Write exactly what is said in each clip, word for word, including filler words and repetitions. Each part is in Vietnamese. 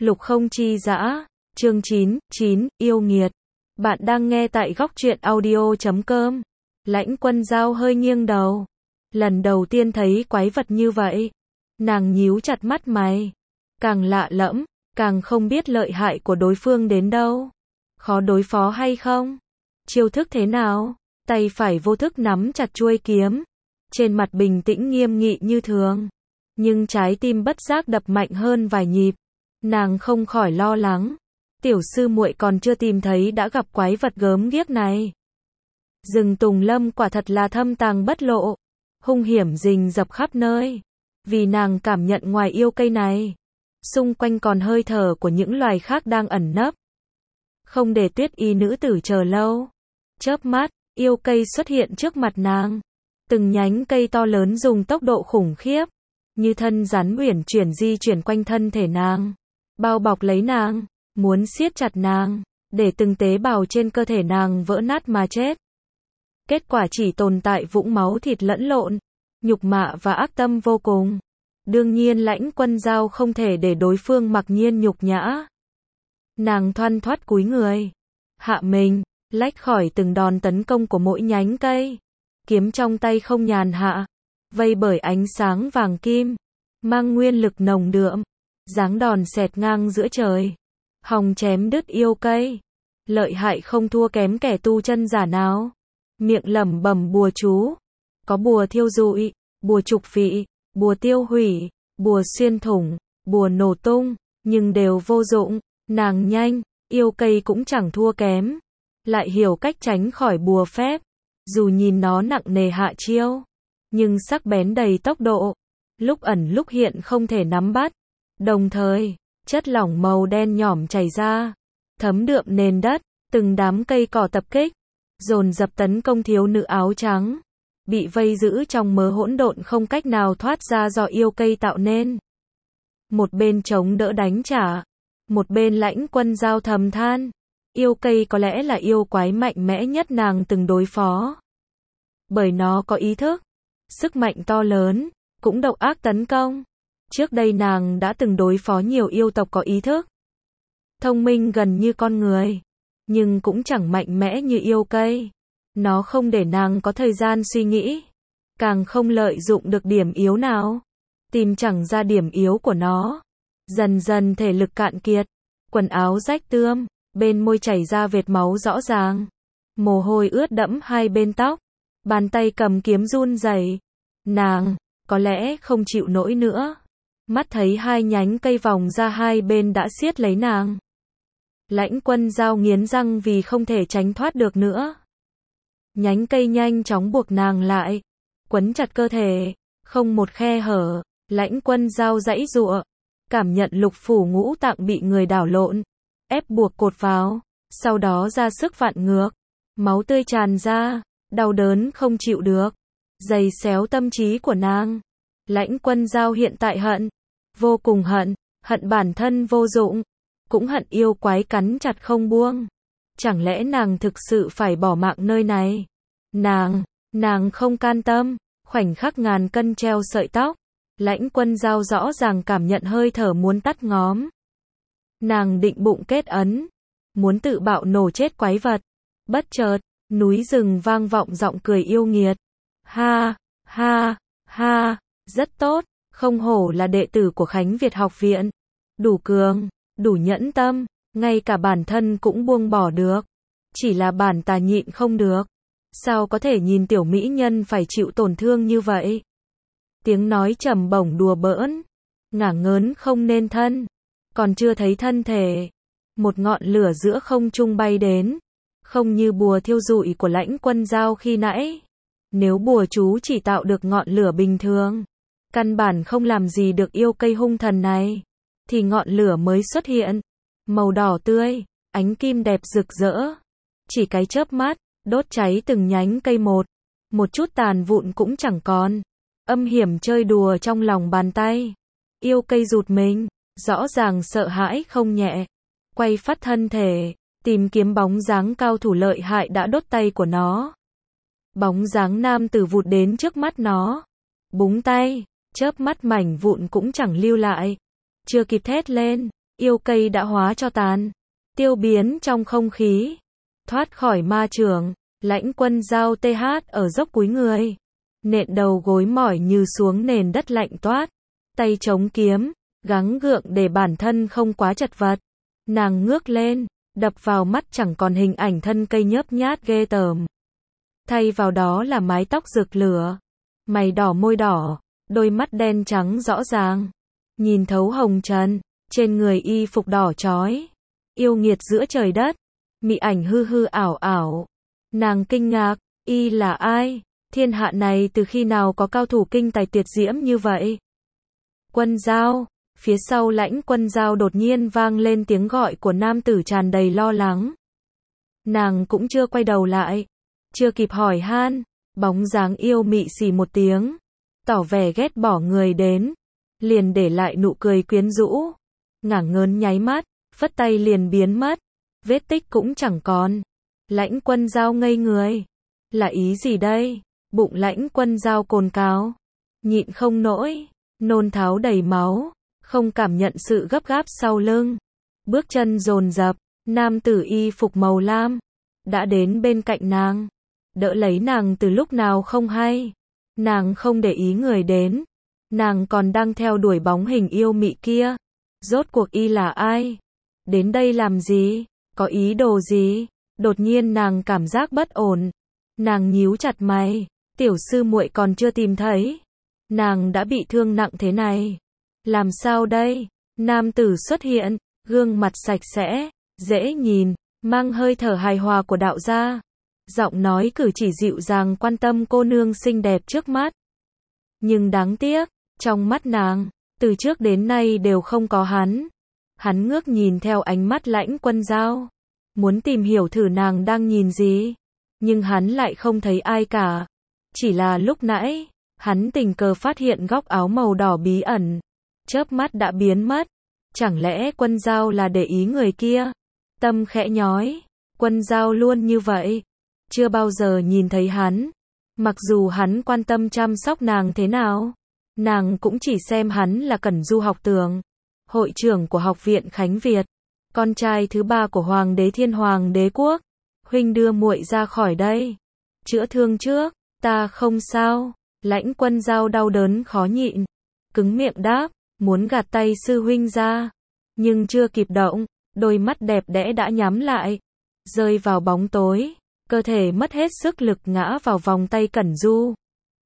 Lục không chi dã, chương chín, chín, yêu nghiệt. Bạn đang nghe tại góc truyện audio chấm com. Lãnh Quân Giao hơi nghiêng đầu. Lần đầu tiên thấy quái vật như vậy. Nàng nhíu chặt mắt mày. Càng lạ lẫm, càng không biết lợi hại của đối phương đến đâu. Khó đối phó hay không? Chiêu thức thế nào? Tay phải vô thức nắm chặt chuôi kiếm. Trên mặt bình tĩnh nghiêm nghị như thường. Nhưng trái tim bất giác đập mạnh hơn vài nhịp. Nàng không khỏi lo lắng. Tiểu sư muội còn chưa tìm thấy đã gặp quái vật gớm ghiếc này. Rừng Tùng Lâm quả thật là thâm tàng bất lộ. Hung hiểm rình rập khắp nơi. Vì nàng cảm nhận ngoài yêu cây này, xung quanh còn hơi thở của những loài khác đang ẩn nấp. Không để Tuyết Y nữ tử chờ lâu. Chớp mắt, yêu cây xuất hiện trước mặt nàng. Từng nhánh cây to lớn dùng tốc độ khủng khiếp. Như thân rắn uyển chuyển di chuyển quanh thân thể nàng. Bao bọc lấy nàng. Muốn siết chặt nàng. Để từng tế bào trên cơ thể nàng vỡ nát mà chết. Kết quả chỉ tồn tại vũng máu thịt lẫn lộn. Nhục mạ và ác tâm vô cùng. Đương nhiên Lãnh Quân Giao không thể để đối phương mặc nhiên nhục nhã. Nàng thoăn thoắt cúi người. Hạ mình, lách khỏi từng đòn tấn công của mỗi nhánh cây. Kiếm trong tay không nhàn hạ. Vây bởi ánh sáng vàng kim. Mang nguyên lực nồng đượm. Giáng đòn xẹt ngang giữa trời. Hòng chém đứt yêu cây. Lợi hại không thua kém kẻ tu chân giả nào. Miệng lẩm bẩm bùa chú. Có bùa thiêu rụi, bùa trục phị, bùa tiêu hủy, bùa xuyên thủng, bùa nổ tung, nhưng đều vô dụng. Nàng nhanh, yêu cây cũng chẳng thua kém. Lại hiểu cách tránh khỏi bùa phép. Dù nhìn nó nặng nề hạ chiêu, nhưng sắc bén đầy tốc độ. Lúc ẩn lúc hiện không thể nắm bắt. Đồng thời, chất lỏng màu đen nhỏm chảy ra, thấm đượm nền đất. Từng đám cây cỏ tập kích, dồn dập tấn công thiếu nữ áo trắng. Bị vây giữ trong mớ hỗn độn không cách nào thoát ra do yêu cây tạo nên. Một bên chống đỡ đánh trả, một bên Lãnh Quân Giao thầm than. Yêu cây có lẽ là yêu quái mạnh mẽ nhất nàng từng đối phó. Bởi nó có ý thức, sức mạnh to lớn, cũng độc ác tấn công. Trước đây nàng đã từng đối phó nhiều yêu tộc có ý thức. Thông minh gần như con người. Nhưng cũng chẳng mạnh mẽ như yêu cây. Nó không để nàng có thời gian suy nghĩ. Càng không lợi dụng được điểm yếu nào. Tìm chẳng ra điểm yếu của nó. Dần dần thể lực cạn kiệt. Quần áo rách tươm. Bên môi chảy ra vệt máu rõ ràng. Mồ hôi ướt đẫm hai bên tóc. Bàn tay cầm kiếm run rẩy. Nàng, có lẽ không chịu nổi nữa. Mắt thấy hai nhánh cây vòng ra hai bên đã siết lấy nàng. Lãnh Quân Giao nghiến răng vì không thể tránh thoát được nữa. Nhánh cây nhanh chóng buộc nàng lại. Quấn chặt cơ thể. Không một khe hở. Lãnh Quân Giao giãy giụa. Cảm nhận lục phủ ngũ tạng bị người đảo lộn. Ép buộc cột vào. Sau đó ra sức vặn ngược. Máu tươi tràn ra. Đau đớn không chịu được. Giày xéo tâm trí của nàng. Lãnh Quân Giao hiện tại hận. Vô cùng hận. Hận bản thân vô dụng. Cũng hận yêu quái cắn chặt không buông. Chẳng lẽ nàng thực sự phải bỏ mạng nơi này? Nàng, nàng không can tâm. Khoảnh khắc ngàn cân treo sợi tóc. Lãnh Quân Giao rõ ràng cảm nhận hơi thở muốn tắt ngóm. Nàng định bụng kết ấn. Muốn tự bạo nổ chết quái vật. Bất chợt, núi rừng vang vọng giọng cười yêu nghiệt. Ha, ha, ha, rất tốt. Không hổ là đệ tử của Khánh Việt học viện. Đủ cường. Đủ nhẫn tâm, ngay cả bản thân cũng buông bỏ được. Chỉ là bản tà nhịn không được. Sao có thể nhìn tiểu mỹ nhân phải chịu tổn thương như vậy? Tiếng nói trầm bổng đùa bỡn. Ngả ngớn không nên thân. Còn chưa thấy thân thể. Một ngọn lửa giữa không trung bay đến. Không như bùa thiêu rụi của Lãnh Quân Giao khi nãy. Nếu bùa chú chỉ tạo được ngọn lửa bình thường, căn bản không làm gì được yêu cây hung thần này. Thì ngọn lửa mới xuất hiện. Màu đỏ tươi, ánh kim đẹp rực rỡ. Chỉ cái chớp mắt, đốt cháy từng nhánh cây một. Một chút tàn vụn cũng chẳng còn. Âm hiểm chơi đùa trong lòng bàn tay. Yêu cây rụt mình, rõ ràng sợ hãi không nhẹ. Quay phát thân thể, tìm kiếm bóng dáng cao thủ lợi hại đã đốt tay của nó. Bóng dáng nam tử vụt đến trước mắt nó. Búng tay, chớp mắt mảnh vụn cũng chẳng lưu lại. Chưa kịp thét lên, yêu cây đã hóa cho tàn, tiêu biến trong không khí, thoát khỏi ma trường. Lãnh Quân Dao tê hát ở dốc cúi người, nện đầu gối mỏi như xuống nền đất lạnh toát, tay chống kiếm, gắng gượng để bản thân không quá chật vật. Nàng ngước lên, đập vào mắt chẳng còn hình ảnh thân cây nhớp nhát ghê tởm. Thay vào đó là mái tóc rực lửa, mày đỏ môi đỏ, đôi mắt đen trắng rõ ràng, nhìn thấu hồng trần, trên người y phục đỏ chói, yêu nghiệt giữa trời đất, mị ảnh hư hư ảo ảo. Nàng kinh ngạc, y là ai? Thiên hạ này từ khi nào có cao thủ kinh tài tuyệt diễm như vậy? Quân Dao, phía sau Lãnh Quân Dao đột nhiên vang lên tiếng gọi của nam tử tràn đầy lo lắng. Nàng cũng chưa quay đầu lại, chưa kịp hỏi han, bóng dáng yêu mị xì một tiếng, tỏ vẻ ghét bỏ người đến, liền để lại nụ cười quyến rũ, ngả ngớn nháy mắt, phất tay liền biến mất, vết tích cũng chẳng còn. Lãnh Quân Dao ngây người, là ý gì đây? Bụng Lãnh Quân Dao cồn cào, nhịn không nổi, nôn tháo đầy máu, không cảm nhận sự gấp gáp sau lưng, bước chân dồn dập, nam tử y phục màu lam đã đến bên cạnh nàng, đỡ lấy nàng từ lúc nào không hay. Nàng không để ý người đến, nàng còn đang theo đuổi bóng hình yêu mị kia. Rốt cuộc y là ai? Đến đây làm gì? Có ý đồ gì? Đột nhiên nàng cảm giác bất ổn, nàng nhíu chặt mày, tiểu sư muội còn chưa tìm thấy, nàng đã bị thương nặng thế này, làm sao đây? Nam tử xuất hiện, gương mặt sạch sẽ, dễ nhìn, mang hơi thở hài hòa của đạo gia, giọng nói cử chỉ dịu dàng quan tâm cô nương xinh đẹp trước mắt. Nhưng đáng tiếc, trong mắt nàng, từ trước đến nay đều không có hắn. Hắn ngước nhìn theo ánh mắt Lãnh Quân Dao, muốn tìm hiểu thử nàng đang nhìn gì, nhưng hắn lại không thấy ai cả. Chỉ là lúc nãy, hắn tình cờ phát hiện góc áo màu đỏ bí ẩn, chớp mắt đã biến mất. Chẳng lẽ Quân Dao là để ý người kia? Tâm khẽ nhói, Quân Dao luôn như vậy, chưa bao giờ nhìn thấy hắn. Mặc dù hắn quan tâm chăm sóc nàng thế nào, nàng cũng chỉ xem hắn là Cẩn Du học tường, hội trưởng của học viện Khánh Việt, con trai thứ ba của Hoàng đế Thiên Hoàng đế quốc. Huynh đưa muội ra khỏi đây, chữa thương trước. Ta không sao. Lãnh Quân Dao đau đớn khó nhịn, cứng miệng đáp, muốn gạt tay sư huynh ra, nhưng chưa kịp động, đôi mắt đẹp đẽ đã nhắm lại, rơi vào bóng tối, cơ thể mất hết sức lực ngã vào vòng tay Cẩn Du.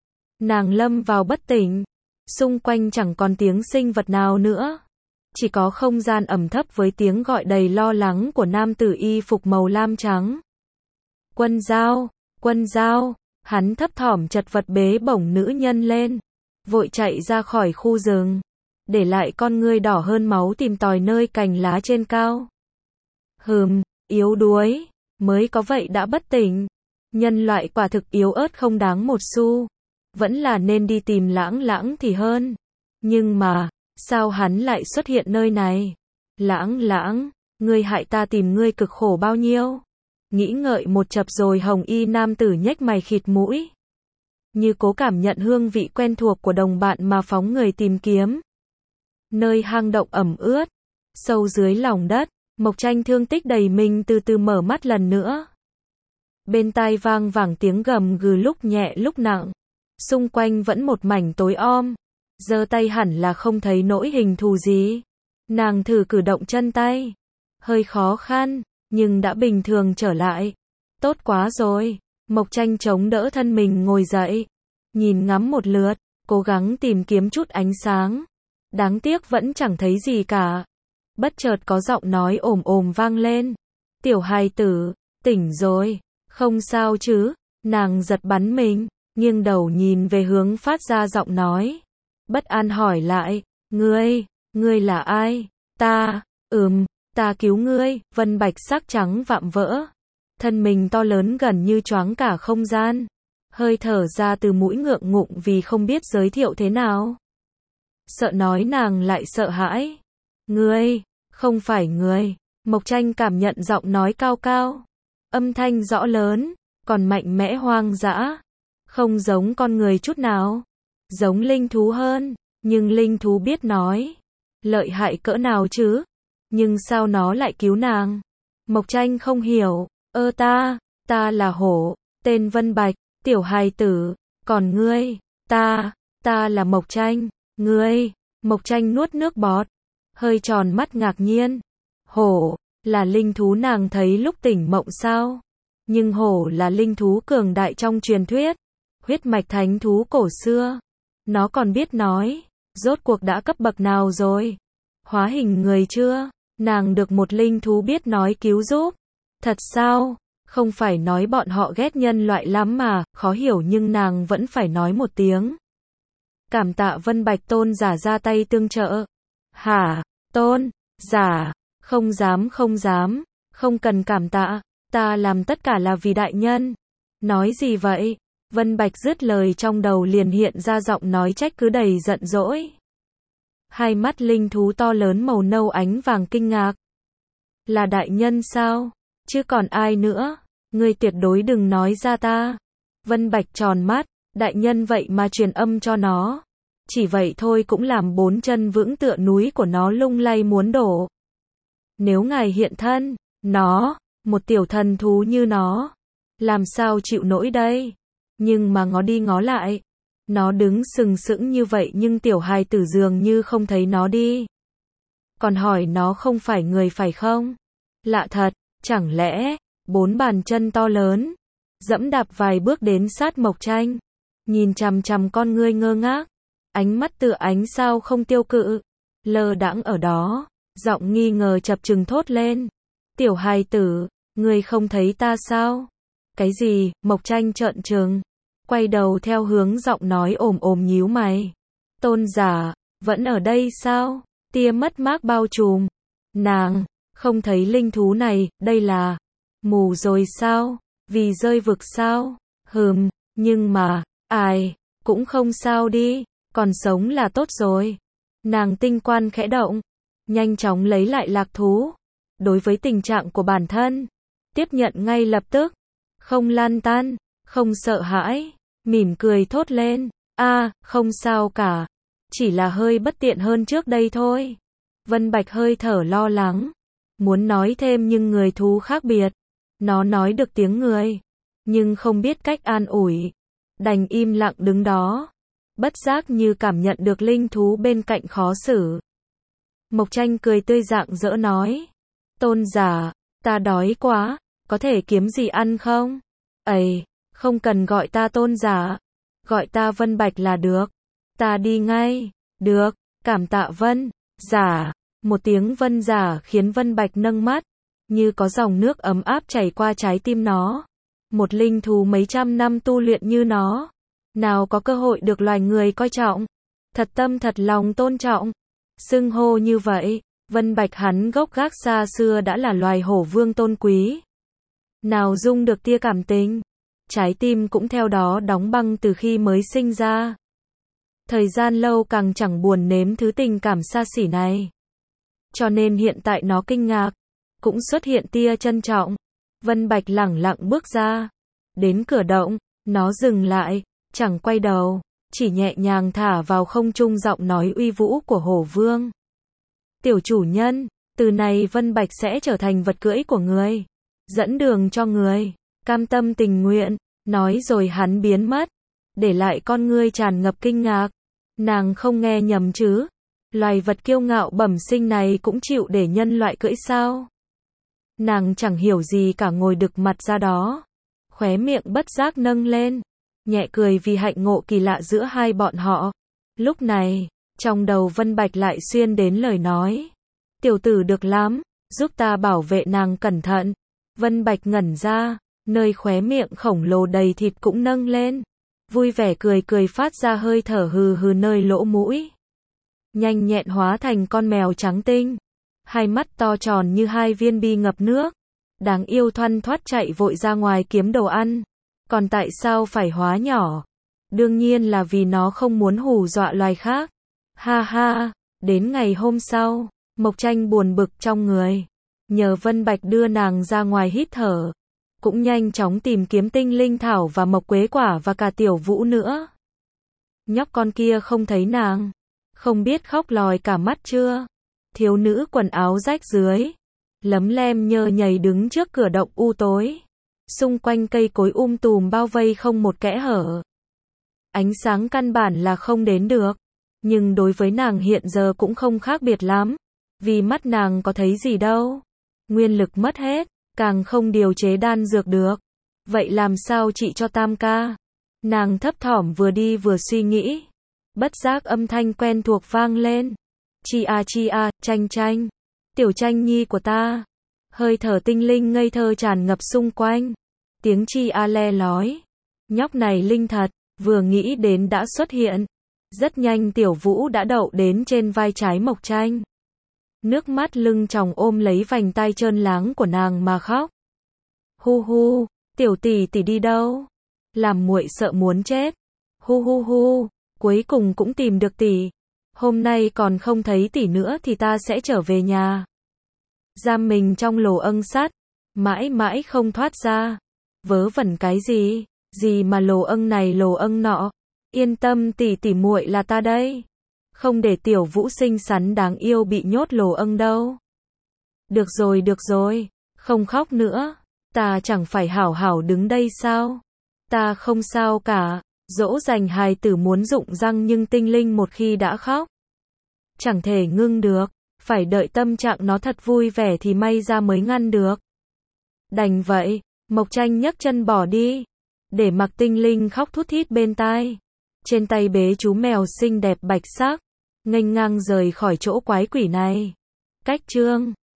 Nàng lâm vào bất tỉnh, xung quanh chẳng còn tiếng sinh vật nào nữa, chỉ có không gian ẩm thấp với tiếng gọi đầy lo lắng của nam tử y phục màu lam trắng. Quân Dao, Quân Dao. Hắn thấp thỏm chật vật bế bổng nữ nhân lên, vội chạy ra khỏi khu rừng, để lại con ngươi đỏ hơn máu tìm tòi nơi cành lá trên cao. Hừm, yếu đuối, mới có vậy đã bất tỉnh. Nhân loại quả thực yếu ớt không đáng một xu, vẫn là nên đi tìm Lãng Lãng thì hơn. Nhưng mà, sao hắn lại xuất hiện nơi này? Lãng Lãng, ngươi hại ta tìm ngươi cực khổ bao nhiêu? Nghĩ ngợi một chập rồi hồng y nam tử nhếch mày khịt mũi, như cố cảm nhận hương vị quen thuộc của đồng bạn mà phóng người tìm kiếm. Nơi hang động ẩm ướt, sâu dưới lòng đất, Mộc Tranh thương tích đầy mình từ từ mở mắt lần nữa. Bên tai vang vẳng tiếng gầm gừ lúc nhẹ lúc nặng, xung quanh vẫn một mảnh tối om, giơ tay hẳn là không thấy nỗi hình thù gì. Nàng thử cử động chân tay, hơi khó khăn, nhưng đã bình thường trở lại. Tốt quá rồi. Mộc Tranh chống đỡ thân mình ngồi dậy, nhìn ngắm một lượt, cố gắng tìm kiếm chút ánh sáng. Đáng tiếc vẫn chẳng thấy gì cả. Bất chợt có giọng nói ồm ồm vang lên. Tiểu hài tử, tỉnh rồi, không sao chứ? Nàng giật bắn mình, nghiêng đầu nhìn về hướng phát ra giọng nói. Bất an hỏi lại, ngươi, ngươi là ai? Ta, ừm, ta cứu ngươi. Vân bạch sắc trắng vạm vỡ, thân mình to lớn gần như choáng cả không gian, hơi thở ra từ mũi ngượng ngụng vì không biết giới thiệu thế nào. Sợ nói nàng lại sợ hãi. Ngươi, không phải ngươi. Mộc Tranh cảm nhận giọng nói cao cao, âm thanh rõ lớn, còn mạnh mẽ hoang dã, không giống con người chút nào, giống linh thú hơn, nhưng linh thú biết nói. Lợi hại cỡ nào chứ? Nhưng sao nó lại cứu nàng? Mộc Tranh không hiểu, ơ ta, ta là hổ, tên Vân Bạch, tiểu hài tử, còn ngươi, ta, ta là Mộc Tranh, ngươi, Mộc Tranh nuốt nước bọt, hơi tròn mắt ngạc nhiên, hổ, là linh thú nàng thấy lúc tỉnh mộng sao? Nhưng hổ là linh thú cường đại trong truyền thuyết, huyết mạch thánh thú cổ xưa, nó còn biết nói, rốt cuộc đã cấp bậc nào rồi? Hóa hình người chưa? Nàng được một linh thú biết nói cứu giúp. Thật sao? Không phải nói bọn họ ghét nhân loại lắm mà, khó hiểu nhưng nàng vẫn phải nói một tiếng. Cảm tạ Vân Bạch tôn giả ra tay tương trợ. Hả? Tôn giả? Không dám không dám, không cần cảm tạ, ta làm tất cả là vì đại nhân. Nói gì vậy? Vân Bạch dứt lời trong đầu liền hiện ra giọng nói trách cứ đầy giận dỗi. Hai mắt linh thú to lớn màu nâu ánh vàng kinh ngạc. Là đại nhân sao? Chứ còn ai nữa? Ngươi tuyệt đối đừng nói ra ta. Vân Bạch tròn mắt, đại nhân vậy mà truyền âm cho nó. Chỉ vậy thôi cũng làm bốn chân vững tựa núi của nó lung lay muốn đổ. Nếu ngài hiện thân, nó, một tiểu thần thú như nó, làm sao chịu nổi đây? Nhưng mà ngó đi ngó lại, nó đứng sừng sững như vậy nhưng tiểu hài tử dường như không thấy nó đi. Còn hỏi nó không phải người phải không? Lạ thật, chẳng lẽ, bốn bàn chân to lớn, dẫm đạp vài bước đến sát Mộc Tranh, nhìn chằm chằm con ngươi ngơ ngác, ánh mắt tựa ánh sao không tiêu cự, lơ đãng ở đó, giọng nghi ngờ chập chừng thốt lên. Tiểu hài tử, ngươi không thấy ta sao? Cái gì? Mộc Tranh trợn trừng, quay đầu theo hướng giọng nói ồm ồm nhíu mày. Tôn giả, vẫn ở đây sao? Tia mất mát bao trùm. Nàng, không thấy linh thú này, đây là mù rồi sao? Vì rơi vực sao? Hừm, nhưng mà, ai, cũng không sao đi, còn sống là tốt rồi. Nàng tinh quan khẽ động, nhanh chóng lấy lại lạc thú. Đối với tình trạng của bản thân, tiếp nhận ngay lập tức, không lan tan, không sợ hãi, mỉm cười thốt lên, a, không sao cả, chỉ là hơi bất tiện hơn trước đây thôi. Vân Bạch hơi thở lo lắng, muốn nói thêm nhưng người thú khác biệt, nó nói được tiếng người, nhưng không biết cách an ủi, đành im lặng đứng đó, bất giác như cảm nhận được linh thú bên cạnh khó xử. Mộc Tranh cười tươi rạng rỡ nói, tôn giả, ta đói quá, có thể kiếm gì ăn không? Ây, không cần gọi ta tôn giả, gọi ta Vân Bạch là được, ta đi ngay, được, cảm tạ Vân, giả, một tiếng Vân giả khiến Vân Bạch nâng mắt, như có dòng nước ấm áp chảy qua trái tim nó. Một linh thú mấy trăm năm tu luyện như nó, nào có cơ hội được loài người coi trọng, thật tâm thật lòng tôn trọng, xưng hô như vậy. Vân Bạch hắn gốc gác xa xưa đã là loài hổ vương tôn quý, nào dung được tia cảm tình, trái tim cũng theo đó đóng băng từ khi mới sinh ra. Thời gian lâu càng chẳng buồn nếm thứ tình cảm xa xỉ này, cho nên hiện tại nó kinh ngạc, cũng xuất hiện tia trân trọng. Vân Bạch lẳng lặng bước ra, đến cửa động, nó dừng lại, chẳng quay đầu, chỉ nhẹ nhàng thả vào không trung giọng nói uy vũ của hổ vương. Tiểu chủ nhân, từ này Vân Bạch sẽ trở thành vật cưỡi của người, dẫn đường cho người, cam tâm tình nguyện, nói rồi hắn biến mất, để lại con ngươi tràn ngập kinh ngạc. Nàng không nghe nhầm chứ? Loài vật kiêu ngạo bẩm sinh này cũng chịu để nhân loại cưỡi sao? Nàng chẳng hiểu gì cả ngồi đực mặt ra đó, khóe miệng bất giác nâng lên, nhẹ cười vì hạnh ngộ kỳ lạ giữa hai bọn họ. Lúc này, trong đầu Vân Bạch lại xuyên đến lời nói. Tiểu tử được lắm, giúp ta bảo vệ nàng cẩn thận. Vân Bạch ngẩn ra, nơi khóe miệng khổng lồ đầy thịt cũng nâng lên. Vui vẻ cười cười phát ra hơi thở hừ hừ nơi lỗ mũi. Nhanh nhẹn hóa thành con mèo trắng tinh. Hai mắt to tròn như hai viên bi ngập nước. Đáng yêu thoăn thoắt chạy vội ra ngoài kiếm đồ ăn. Còn tại sao phải hóa nhỏ? Đương nhiên là vì nó không muốn hù dọa loài khác. Ha ha, đến ngày hôm sau, Mộc Tranh buồn bực trong người. Nhờ Vân Bạch đưa nàng ra ngoài hít thở. Cũng nhanh chóng tìm kiếm tinh linh thảo và mộc quế quả và cả tiểu vũ nữa. Nhóc con kia không thấy nàng. Không biết khóc lòi cả mắt chưa? Thiếu nữ quần áo rách rưới, lấm lem nhơ nhầy đứng trước cửa động u tối. Xung quanh cây cối um tùm bao vây không một kẽ hở. Ánh sáng căn bản là không đến được. Nhưng đối với nàng hiện giờ cũng không khác biệt lắm. Vì mắt nàng có thấy gì đâu. Nguyên lực mất hết, càng không điều chế đan dược được. Vậy làm sao trị cho Tam ca? Nàng thấp thỏm vừa đi vừa suy nghĩ. Bất giác âm thanh quen thuộc vang lên. Chi a chi a, Tranh Tranh. Tiểu Tranh nhi của ta. Hơi thở tinh linh ngây thơ tràn ngập xung quanh. Tiếng chi a le lói. Nhóc này linh thật, vừa nghĩ đến đã xuất hiện. Rất nhanh Tiểu Vũ đã đậu đến trên vai trái Mộc Tranh. Nước mắt lưng tròng ôm lấy vành tai trơn láng của nàng mà khóc. Hu hu, tiểu tỷ tỷ đi đâu? Làm muội sợ muốn chết. Hu hu hu, cuối cùng cũng tìm được tỷ. Hôm nay còn không thấy tỷ nữa thì ta sẽ trở về nhà. Giam mình trong lồ âng sắt, mãi mãi không thoát ra. Vớ vẩn cái gì? Gì mà lồ âng này lồ âng nọ? Yên tâm tỷ tỷ muội là ta đây. Không để Tiểu Vũ xinh xắn đáng yêu bị nhốt lồ âng đâu. Được rồi được rồi, không khóc nữa. Ta chẳng phải hảo hảo đứng đây sao? Ta không sao cả. Dỗ dành hài tử muốn rụng răng nhưng tinh linh một khi đã khóc, chẳng thể ngưng được. Phải đợi tâm trạng nó thật vui vẻ thì may ra mới ngăn được. Đành vậy, Mộc Tranh nhấc chân bỏ đi. Để mặc tinh linh khóc thút thít bên tai. Trên tay bế chú mèo xinh đẹp bạch sắc. Nghênh ngang rời khỏi chỗ quái quỷ này. Cách chương